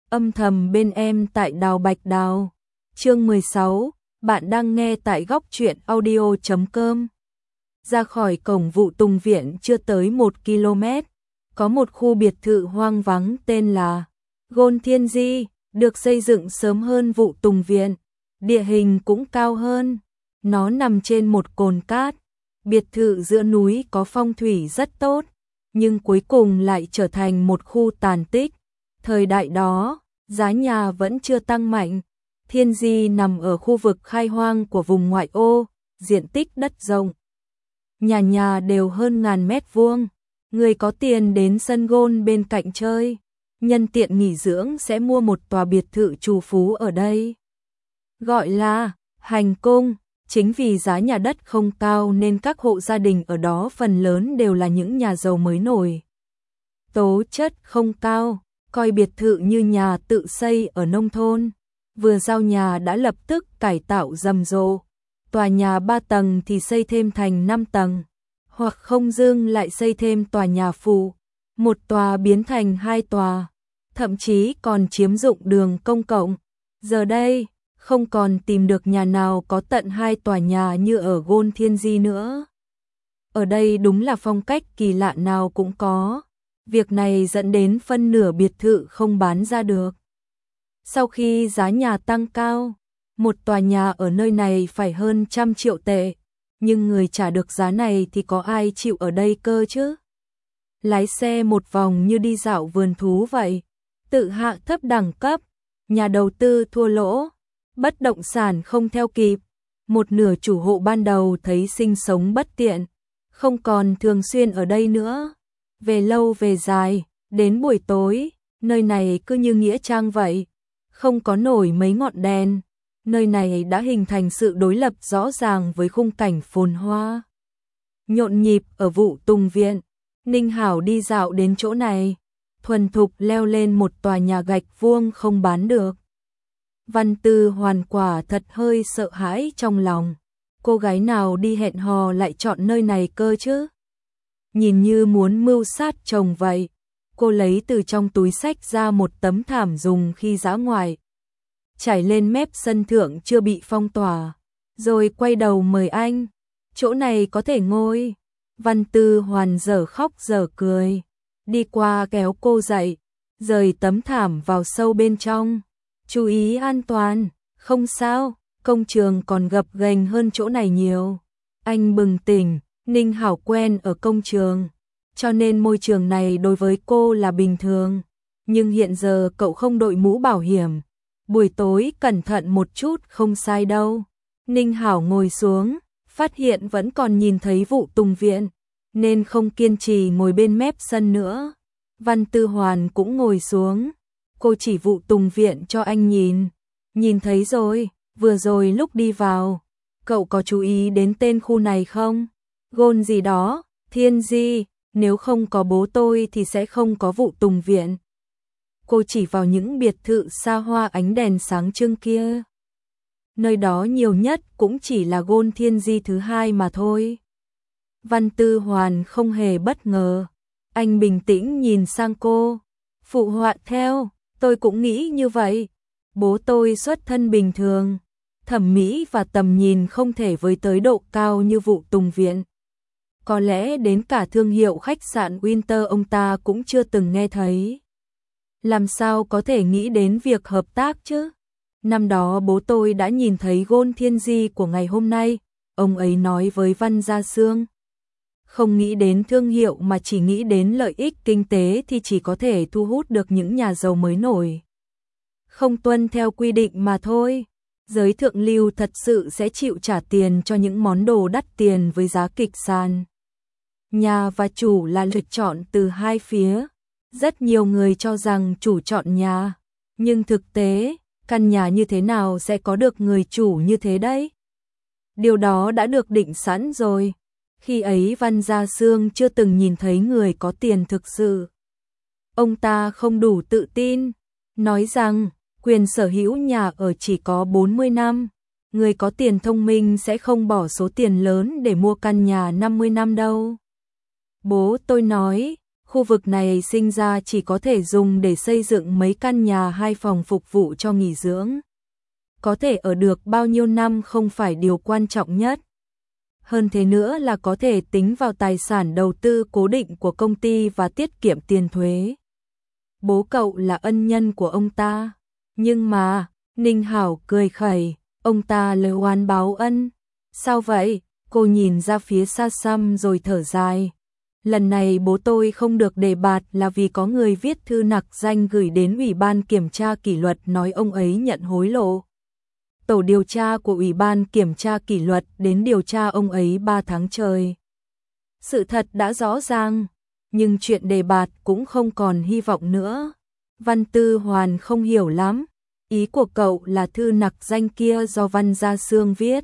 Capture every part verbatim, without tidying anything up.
Âm thầm bên em tại Đào Bạch Đào. Chương mười sáu, bạn đang nghe tại góc truyện audio chấm com. Ra khỏi cổng Vụ Tùng Viện chưa tới một ki lô mét, có một khu biệt thự hoang vắng tên là Gôn Thiên Di, được xây dựng sớm hơn Vụ Tùng Viện, địa hình cũng cao hơn. Nó nằm trên một cồn cát, biệt thự giữa núi có phong thủy rất tốt, nhưng cuối cùng lại trở thành một khu tàn tích. Thời đại đó, giá nhà vẫn chưa tăng mạnh. Thiên Di nằm ở khu vực khai hoang của vùng ngoại ô, diện tích đất rộng. Nhà nhà đều hơn ngàn mét vuông. Người có tiền đến sân gôn bên cạnh chơi, nhân tiện nghỉ dưỡng sẽ mua một tòa biệt thự trù phú ở đây. Gọi là hành cung, chính vì giá nhà đất không cao nên các hộ gia đình ở đó phần lớn đều là những nhà giàu mới nổi. Tố chất không cao, coi biệt thự như nhà tự xây ở nông thôn. Vừa giao nhà đã lập tức cải tạo rầm rộ. Tòa nhà ba tầng thì xây thêm thành năm tầng, hoặc không dưng lại xây thêm tòa nhà phụ, một tòa biến thành hai tòa, thậm chí còn chiếm dụng đường công cộng. Giờ đây, không còn tìm được nhà nào có tận hai tòa nhà như ở Gôn Thiên Di nữa. Ở đây đúng là phong cách kỳ lạ nào cũng có. Việc này dẫn đến phân nửa biệt thự không bán ra được. Sau khi giá nhà tăng cao, một tòa nhà ở nơi này phải hơn trăm triệu tệ, nhưng người trả được giá này thì có ai chịu ở đây cơ chứ? Lái xe một vòng như đi dạo vườn thú vậy, tự hạ thấp đẳng cấp, nhà đầu tư thua lỗ, bất động sản không theo kịp, một nửa chủ hộ ban đầu thấy sinh sống bất tiện, không còn thường xuyên ở đây nữa. Về lâu về dài, đến buổi tối, nơi này cứ như nghĩa trang vậy, không có nổi mấy ngọn đèn. Nơi này đã hình thành sự đối lập rõ ràng với khung cảnh phồn hoa nhộn nhịp ở Vụ Tùng Viện. Ninh Hảo đi dạo đến chỗ này, thuần thục leo lên một tòa nhà gạch vuông không bán được. Văn Tư Hoàn quả thật hơi sợ hãi trong lòng. Cô gái nào đi hẹn hò lại chọn nơi này cơ chứ? Nhìn như muốn mưu sát chồng vậy. Cô lấy từ trong túi xách ra một tấm thảm dùng khi dã ngoại, trải lên mép sân thượng chưa bị phong tỏa, rồi quay đầu mời anh. Chỗ này có thể ngồi. Văn Tư Hoàn dở khóc dở cười, đi qua kéo cô dậy, rời tấm thảm vào sâu bên trong. Chú ý an toàn, không sao, công trường còn gập ghềnh hơn chỗ này nhiều. Anh bừng tỉnh, Ninh Hảo quen ở công trường, cho nên môi trường này đối với cô là bình thường. Nhưng hiện giờ cậu không đội mũ bảo hiểm, buổi tối cẩn thận một chút không sai đâu. Ninh Hảo ngồi xuống, phát hiện vẫn còn nhìn thấy Vụ Tùng Viện, nên không kiên trì ngồi bên mép sân nữa. Văn Tư Hoàn cũng ngồi xuống, cô chỉ Vụ Tùng Viện cho anh nhìn. Nhìn thấy rồi, vừa rồi lúc đi vào, cậu có chú ý đến tên khu này không? Gôn gì đó, Thiên Di, nếu không có bố tôi thì sẽ không có Vụ Tùng Viện. Cô chỉ vào những biệt thự xa hoa ánh đèn sáng trưng kia. Nơi đó nhiều nhất cũng chỉ là Gôn Thiên Di thứ hai mà thôi. Văn Tư Hoàn không hề bất ngờ. Anh bình tĩnh nhìn sang cô. Phụ họa theo, tôi cũng nghĩ như vậy. Bố tôi xuất thân bình thường, thẩm mỹ và tầm nhìn không thể với tới độ cao như Vụ Tùng Viện. Có lẽ đến cả thương hiệu khách sạn Winter ông ta cũng chưa từng nghe thấy. Làm sao có thể nghĩ đến việc hợp tác chứ? Năm đó bố tôi đã nhìn thấy Gôn Thiên Di của ngày hôm nay, ông ấy nói với Văn Gia Sương. Không nghĩ đến thương hiệu mà chỉ nghĩ đến lợi ích kinh tế thì chỉ có thể thu hút được những nhà giàu mới nổi. Không tuân theo quy định mà thôi. Giới thượng lưu thật sự sẽ chịu trả tiền cho những món đồ đắt tiền với giá kịch sàn. Nhà và chủ là lựa chọn từ hai phía. Rất nhiều người cho rằng chủ chọn nhà, nhưng thực tế, căn nhà như thế nào sẽ có được người chủ như thế đấy? Điều đó đã được định sẵn rồi. Khi ấy Văn Gia Sương chưa từng nhìn thấy người có tiền thực sự. Ông ta không đủ tự tin, nói rằng quyền sở hữu nhà ở chỉ có bốn mươi năm. Người có tiền thông minh sẽ không bỏ số tiền lớn để mua căn nhà năm mươi năm đâu. Bố tôi nói, Khu vực này sinh ra chỉ có thể dùng để xây dựng mấy căn nhà hai phòng phục vụ cho nghỉ dưỡng. Có thể ở được bao nhiêu năm không phải điều quan trọng nhất. Hơn thế nữa là có thể tính vào tài sản đầu tư cố định của công ty và tiết kiệm tiền thuế. Bố cậu là ân nhân của ông ta. Nhưng mà, Ninh Hảo cười khẩy, ông ta lời oán báo ân. Sao vậy? Cô nhìn ra phía xa xăm rồi thở dài. Lần này bố tôi không được đề bạt là vì có người viết thư nặc danh gửi đến Ủy ban Kiểm tra Kỷ luật nói ông ấy nhận hối lộ. Tổ điều tra của Ủy ban Kiểm tra Kỷ luật đến điều tra ông ấy ba tháng trời. Sự thật đã rõ ràng, nhưng chuyện đề bạt cũng không còn hy vọng nữa. Văn Tư Hoàn không hiểu lắm, ý của cậu là thư nặc danh kia do Văn Gia Sương viết.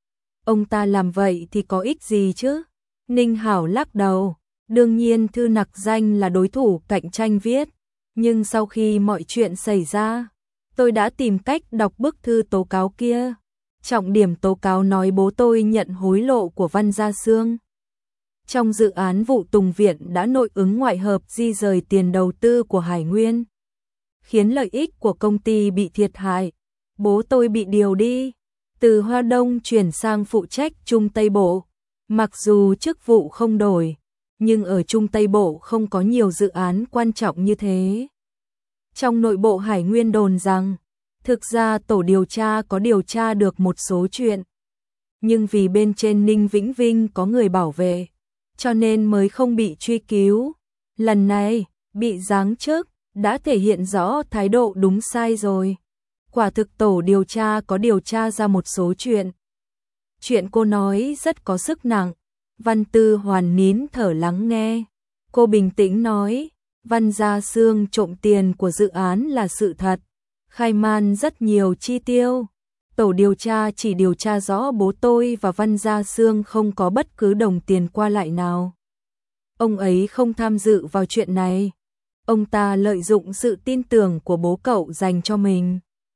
Ông ta làm vậy thì có ích gì chứ? Ninh Hảo lắc đầu, đương nhiên thư nặc danh là đối thủ cạnh tranh viết, nhưng sau khi mọi chuyện xảy ra, tôi đã tìm cách đọc bức thư tố cáo kia. Trọng điểm tố cáo nói bố tôi nhận hối lộ của Văn Gia Sương. Trong dự án vụ Tùng Viện đã nội ứng ngoại hợp di rời tiền đầu tư của Hải Nguyên, khiến lợi ích của công ty bị thiệt hại. Bố tôi bị điều đi, từ Hoa Đông chuyển sang phụ trách Trung Tây Bộ. Mặc dù chức vụ không đổi, nhưng ở Trung Tây Bộ không có nhiều dự án quan trọng như thế. Trong nội bộ Hải Nguyên đồn rằng, thực ra tổ điều tra có điều tra được một số chuyện, nhưng vì bên trên Ninh Vĩnh Vinh có người bảo vệ, cho nên mới không bị truy cứu. Lần này, bị giáng chức, đã thể hiện rõ thái độ đúng sai rồi. Quả thực tổ điều tra có điều tra ra một số chuyện. Chuyện cô nói rất có sức nặng. Văn Tư Hoàn nín thở lắng nghe. Cô bình tĩnh nói, Văn Gia Sương trộm tiền của dự án là sự thật, khai man rất nhiều chi tiêu. Tổ điều tra chỉ điều tra rõ bố tôi và Văn Gia Sương không có bất cứ đồng tiền qua lại nào. Ông ấy không tham dự vào chuyện này. Ông ta lợi dụng sự tin tưởng của bố cậu dành cho mình.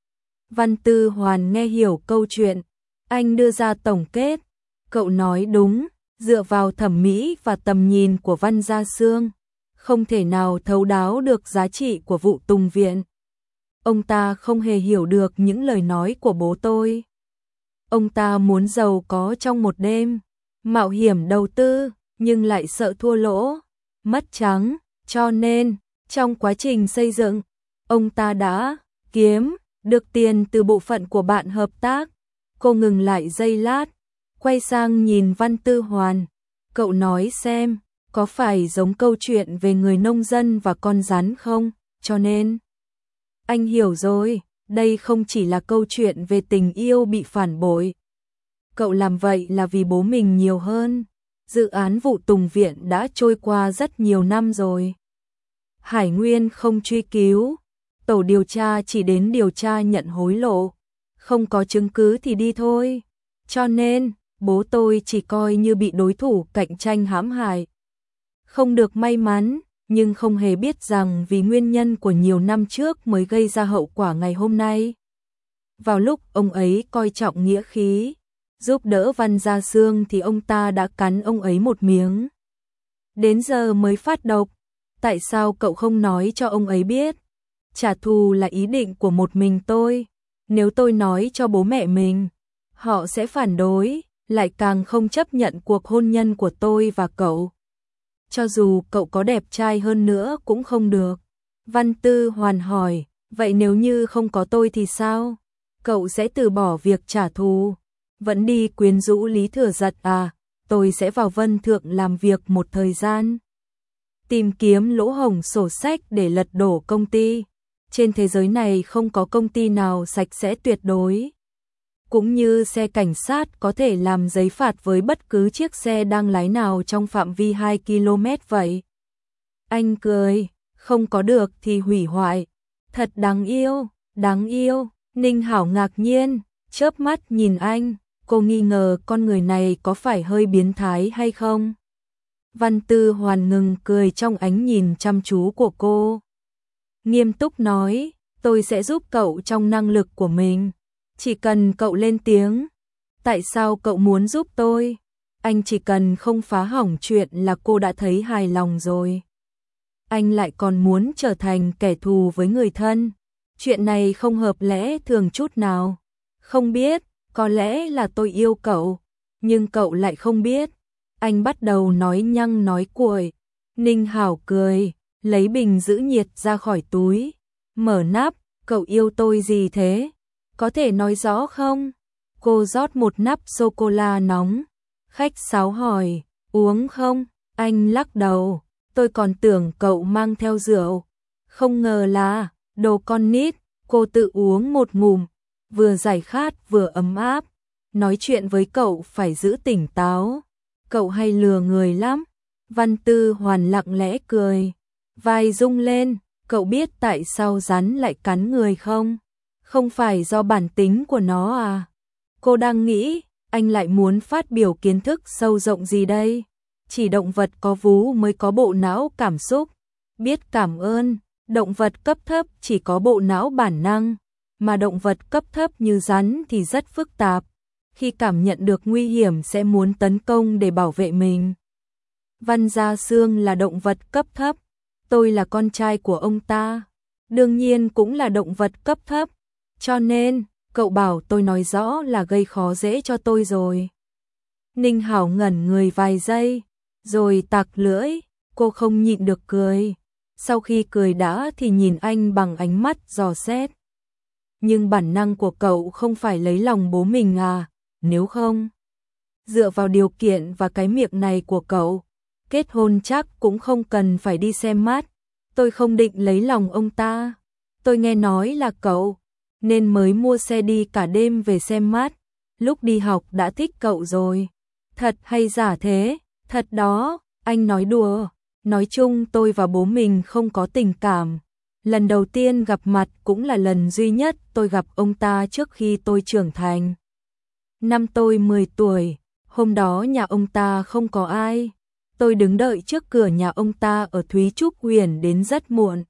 Văn Tư Hoàn nghe hiểu câu chuyện. Anh đưa ra tổng kết. Cậu nói đúng, dựa vào thẩm mỹ và tầm nhìn của Văn Gia Sương, không thể nào thấu đáo được giá trị của vụ Tùng Viện. Ông ta không hề hiểu được những lời nói của bố tôi. Ông ta muốn giàu có trong một đêm, mạo hiểm đầu tư, nhưng lại sợ thua lỗ, mất trắng, cho nên, trong quá trình xây dựng, ông ta đã kiếm được tiền từ bộ phận của bạn hợp tác. Cô ngừng lại giây lát, quay sang nhìn Văn Tư Hoàn. Cậu nói xem, có phải giống câu chuyện về người nông dân và con rắn không? Cho nên, anh hiểu rồi, đây không chỉ là câu chuyện về tình yêu bị phản bội. Cậu làm vậy là vì bố mình nhiều hơn. Dự án vụ Tùng Viện đã trôi qua rất nhiều năm rồi. Hải Nguyên không truy cứu, tổ điều tra chỉ đến điều tra nhận hối lộ. Không có chứng cứ thì đi thôi. Cho nên, bố tôi chỉ coi như bị đối thủ cạnh tranh hãm hại. Không được may mắn, nhưng không hề biết rằng vì nguyên nhân của nhiều năm trước mới gây ra hậu quả ngày hôm nay. Vào lúc ông ấy coi trọng nghĩa khí, giúp đỡ Văn Gia Sương thì ông ta đã cắn ông ấy một miếng. Đến giờ mới phát độc. Tại sao cậu không nói cho ông ấy biết? Trả thù là ý định của một mình tôi. Nếu tôi nói cho bố mẹ mình, họ sẽ phản đối, lại càng không chấp nhận cuộc hôn nhân của tôi và cậu. Cho dù cậu có đẹp trai hơn nữa cũng không được. Văn Tư Hoàn hỏi, vậy nếu như không có tôi thì sao? Cậu sẽ từ bỏ việc trả thù, vẫn đi quyến rũ Lý Thừa Giật à? Tôi sẽ vào Vân Thượng làm việc một thời gian, tìm kiếm lỗ hổng sổ sách để lật đổ công ty. Trên thế giới này không có công ty nào sạch sẽ tuyệt đối. Cũng như xe cảnh sát có thể làm giấy phạt với bất cứ chiếc xe đang lái nào trong phạm vi hai ki lô mét vậy. Anh cười, không có được thì hủy hoại. Thật đáng yêu, đáng yêu. Ninh Hảo ngạc nhiên, chớp mắt nhìn anh. Cô nghi ngờ con người này có phải hơi biến thái hay không? Văn Tư Hoàn ngừng cười trong ánh nhìn chăm chú của cô. Nghiêm túc nói, tôi sẽ giúp cậu trong năng lực của mình. Chỉ cần cậu lên tiếng. Tại sao cậu muốn giúp tôi? Anh chỉ cần không phá hỏng chuyện là cô đã thấy hài lòng rồi. anh lại còn muốn trở thành kẻ thù với người thân. Chuyện này không hợp lẽ thường chút nào. Không biết, có lẽ là tôi yêu cậu, nhưng cậu lại không biết. Anh bắt đầu nói nhăng nói cuội. Ninh Hảo cười, lấy bình giữ nhiệt ra khỏi túi, mở nắp, cậu yêu tôi gì thế? Có thể nói rõ không? Cô rót một nắp sô-cô-la nóng. Khách sáo hỏi, uống không? Anh lắc đầu, tôi còn tưởng cậu mang theo rượu. Không ngờ là, đồ con nít. Cô tự uống một ngụm, vừa giải khát vừa ấm áp. Nói chuyện với cậu phải giữ tỉnh táo. Cậu hay lừa người lắm. Văn Tư Hoàn lặng lẽ cười. Vai rung lên, cậu biết tại sao rắn lại cắn người không? Không phải do bản tính của nó à? Cô đang nghĩ, anh lại muốn phát biểu kiến thức sâu rộng gì đây? Chỉ động vật có vú mới có bộ não cảm xúc. Biết cảm ơn, động vật cấp thấp chỉ có bộ não bản năng, mà động vật cấp thấp như rắn thì rất phức tạp. Khi cảm nhận được nguy hiểm sẽ muốn tấn công để bảo vệ mình. Văn Gia Sương là động vật cấp thấp, tôi là con trai của ông ta, đương nhiên cũng là động vật cấp thấp, cho nên, cậu bảo tôi nói rõ là gây khó dễ cho tôi rồi. Ninh Hảo ngẩn người vài giây, rồi tặc lưỡi, cô không nhịn được cười. Sau khi cười đã thì nhìn anh bằng ánh mắt dò xét. Nhưng bản năng của cậu không phải lấy lòng bố mình à, nếu không, dựa vào điều kiện và cái miệng này của cậu, kết hôn chắc cũng không cần phải đi xem mắt. Tôi không định lấy lòng ông ta. Tôi nghe nói là cậu, nên mới mua xe đi cả đêm về xem mắt. Lúc đi học đã thích cậu rồi. Thật hay giả thế? Thật đó, anh nói đùa. Nói chung tôi và bố mình không có tình cảm. Lần đầu tiên gặp mặt cũng là lần duy nhất tôi gặp ông ta trước khi tôi trưởng thành. Năm tôi mười tuổi, hôm đó nhà ông ta không có ai. Tôi đứng đợi trước cửa nhà ông ta ở Thúy Trúc Huyền đến rất muộn.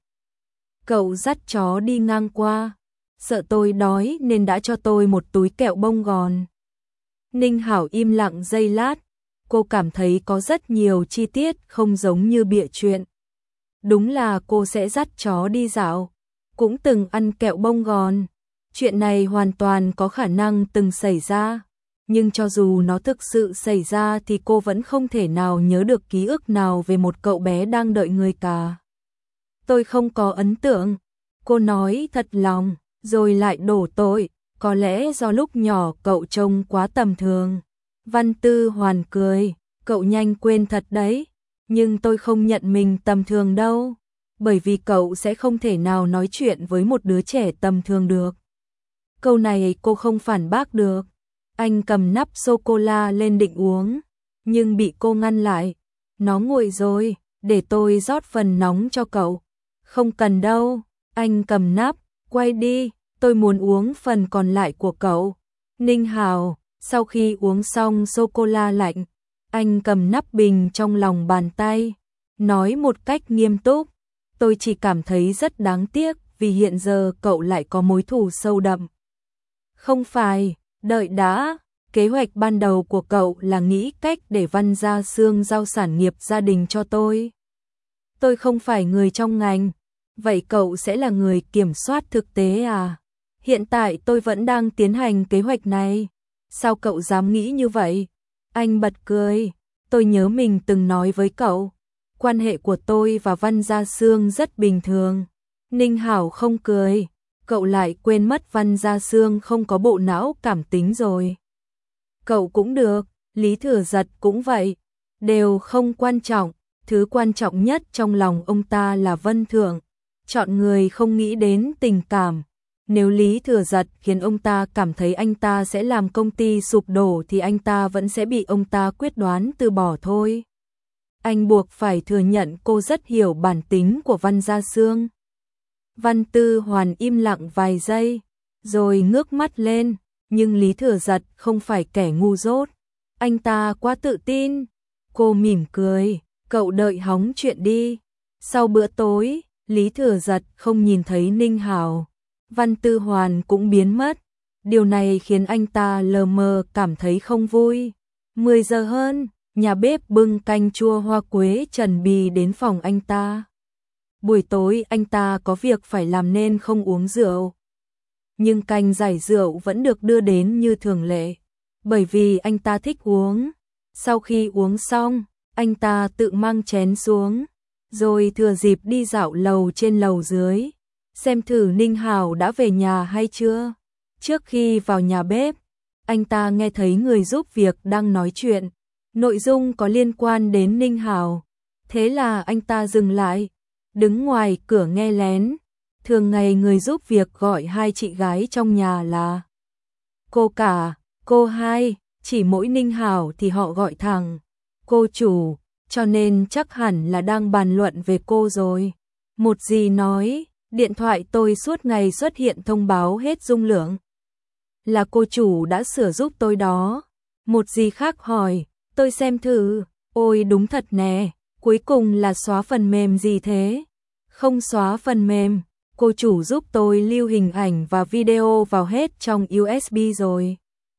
Cậu dắt chó đi ngang qua, sợ tôi đói nên đã cho tôi một túi kẹo bông gòn. Ninh Hảo im lặng giây lát, cô cảm thấy có rất nhiều chi tiết không giống như bịa chuyện. Đúng là cô sẽ dắt chó đi dạo, cũng từng ăn kẹo bông gòn. Chuyện này hoàn toàn có khả năng từng xảy ra. Nhưng cho dù nó thực sự xảy ra thì cô vẫn không thể nào nhớ được ký ức nào về một cậu bé đang đợi người cả. Tôi không có ấn tượng. Cô nói thật lòng, rồi lại đổ tội. Có lẽ do lúc nhỏ cậu trông quá tầm thường. Văn Tư Hoàn cười, cậu nhanh quên thật đấy. Nhưng tôi không nhận mình tầm thường đâu. Bởi vì cậu sẽ không thể nào nói chuyện với một đứa trẻ tầm thường được. Câu này cô không phản bác được. Anh cầm nắp sô-cô-la lên định uống, nhưng bị cô ngăn lại. Nó nguội rồi, để tôi rót phần nóng cho cậu. Không cần đâu, anh cầm nắp, quay đi, tôi muốn uống phần còn lại của cậu. Ninh Hảo, sau khi uống xong sô-cô-la lạnh, anh cầm nắp bình trong lòng bàn tay, nói một cách nghiêm túc. Tôi chỉ cảm thấy rất đáng tiếc vì hiện giờ cậu lại có mối thù sâu đậm. Không phải. Đợi đã, kế hoạch ban đầu của cậu là nghĩ cách để Văn Gia Sương giao sản nghiệp gia đình cho tôi. Tôi không phải người trong ngành, vậy cậu sẽ là người kiểm soát thực tế à? Hiện tại tôi vẫn đang tiến hành kế hoạch này. Sao cậu dám nghĩ như vậy? Anh bật cười, tôi nhớ mình từng nói với cậu. Quan hệ của tôi và Văn Gia Sương rất bình thường. Ninh Hảo không cười. Cậu lại quên mất Văn Gia Sương không có bộ não cảm tính rồi. Cậu cũng được, Lý Thừa Giật cũng vậy, đều không quan trọng, thứ quan trọng nhất trong lòng ông ta là Vân Thượng, chọn người không nghĩ đến tình cảm. Nếu Lý Thừa Giật khiến ông ta cảm thấy anh ta sẽ làm công ty sụp đổ thì anh ta vẫn sẽ bị ông ta quyết đoán từ bỏ thôi. Anh buộc phải thừa nhận cô rất hiểu bản tính của Văn Gia Sương. Văn Tư Hoàn im lặng vài giây, rồi ngước mắt lên, nhưng Lý Thừa Giật không phải kẻ ngu dốt. Anh ta quá tự tin. Cô mỉm cười, cậu đợi hóng chuyện đi. Sau bữa tối, Lý Thừa Giật không nhìn thấy Ninh Hảo. Văn Tư Hoàn cũng biến mất. Điều này khiến anh ta lờ mờ cảm thấy không vui. mười giờ hơn, nhà bếp bưng canh chua hoa quế Trần Bì đến phòng anh ta. Buổi tối anh ta có việc phải làm nên không uống rượu. Nhưng canh giải rượu vẫn được đưa đến như thường lệ, bởi vì anh ta thích uống. Sau khi uống xong, anh ta tự mang chén xuống, rồi thừa dịp đi dạo lầu trên lầu dưới, xem thử Ninh Hảo đã về nhà hay chưa. Trước khi vào nhà bếp, anh ta nghe thấy người giúp việc đang nói chuyện, nội dung có liên quan đến Ninh Hảo. Thế là anh ta dừng lại, đứng ngoài cửa nghe lén. Thường ngày người giúp việc gọi hai chị gái trong nhà là cô cả, cô hai, chỉ mỗi Ninh Hảo thì họ gọi thẳng cô chủ, cho nên chắc hẳn là đang bàn luận về cô rồi. Một dì nói, điện thoại tôi suốt ngày xuất hiện thông báo hết dung lượng. Là cô chủ đã sửa giúp tôi đó. Một dì khác hỏi, tôi xem thử, ôi đúng thật nè, cuối cùng là xóa phần mềm gì thế? Không xóa phần mềm, cô chủ giúp tôi lưu hình ảnh và video vào hết trong u ét bê rồi.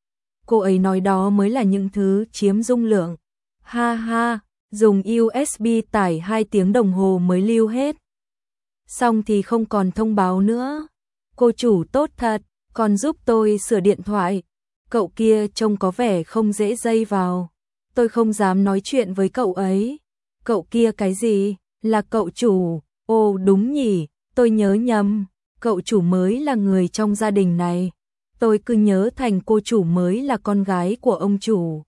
Cô ấy nói đó mới là những thứ chiếm dung lượng. Ha ha, dùng u ét bê tải hai tiếng đồng hồ mới lưu hết. Xong thì không còn thông báo nữa. Cô chủ tốt thật, còn giúp tôi sửa điện thoại. Cậu kia trông có vẻ không dễ dây vào. Tôi không dám nói chuyện với cậu ấy. Cậu kia cái gì? Là cậu chủ. Ồ đúng nhỉ, tôi nhớ nhầm. Cậu chủ mới là người trong gia đình này. Tôi cứ nhớ thành cô chủ mới là con gái của ông chủ.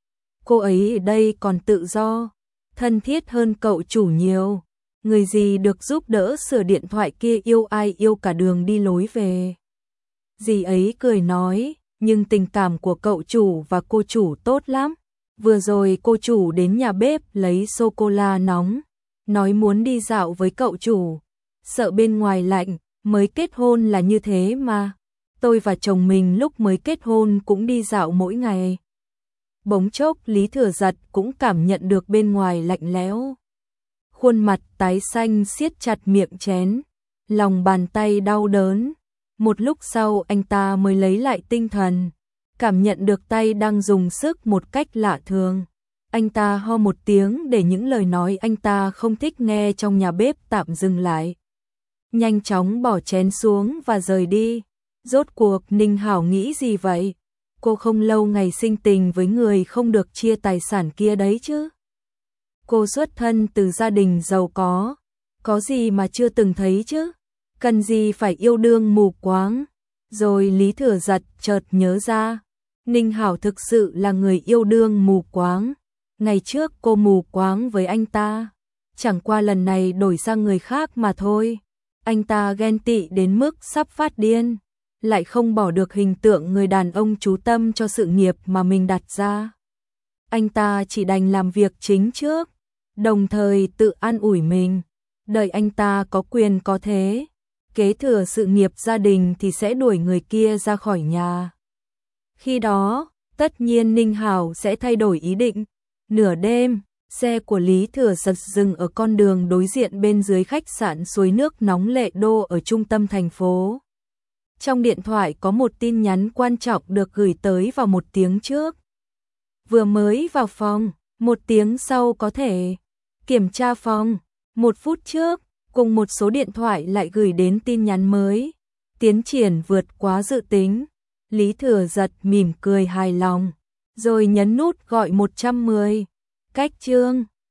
Cô ấy ở đây còn tự do, thân thiết hơn cậu chủ nhiều. Người gì được giúp đỡ sửa điện thoại kia yêu ai yêu cả đường đi lối về. Dì ấy cười nói, nhưng tình cảm của cậu chủ và cô chủ tốt lắm. Vừa rồi cô chủ đến nhà bếp lấy sô-cô-la nóng, nói muốn đi dạo với cậu chủ. Sợ bên ngoài lạnh, mới kết hôn là như thế mà. Tôi và chồng mình lúc mới kết hôn cũng đi dạo mỗi ngày. Bỗng chốc Lý Thừa Giật cũng cảm nhận được bên ngoài lạnh lẽo. Khuôn mặt tái xanh siết chặt miệng chén, lòng bàn tay đau đớn. Một lúc sau anh ta mới lấy lại tinh thần, cảm nhận được tay đang dùng sức một cách lạ thường. Anh ta ho một tiếng để những lời nói anh ta không thích nghe trong nhà bếp tạm dừng lại. Nhanh chóng bỏ chén xuống và rời đi. Rốt cuộc Ninh Hảo nghĩ gì vậy? Cô không lâu ngày sinh tình với người không được chia tài sản kia đấy chứ. Cô xuất thân từ gia đình giàu có, có gì mà chưa từng thấy chứ, cần gì phải yêu đương mù quáng. Rồi Lý Thừa Giật chợt nhớ ra, Ninh Hảo thực sự là người yêu đương mù quáng. Ngày trước cô mù quáng với anh ta, chẳng qua lần này đổi sang người khác mà thôi. Anh ta ghen tị đến mức sắp phát điên, lại không bỏ được hình tượng người đàn ông chú tâm cho sự nghiệp mà mình đặt ra. Anh ta chỉ đành làm việc chính trước, đồng thời tự an ủi mình, đợi anh ta có quyền có thế, kế thừa sự nghiệp gia đình thì sẽ đuổi người kia ra khỏi nhà. Khi đó, tất nhiên Ninh Hảo sẽ thay đổi ý định. Nửa đêm, xe của Lý Thừa Giật dừng ở con đường đối diện bên dưới khách sạn suối nước nóng Lệ Đô ở trung tâm thành phố. Trong điện thoại có một tin nhắn quan trọng được gửi tới vào một tiếng trước. Vừa mới vào phòng, một tiếng sau có thể kiểm tra phòng. Một phút trước, cùng một số điện thoại lại gửi đến tin nhắn mới. Tiến triển vượt quá dự tính. Lý Thừa Giật mỉm cười hài lòng, rồi nhấn nút gọi một trăm mười. Cách chương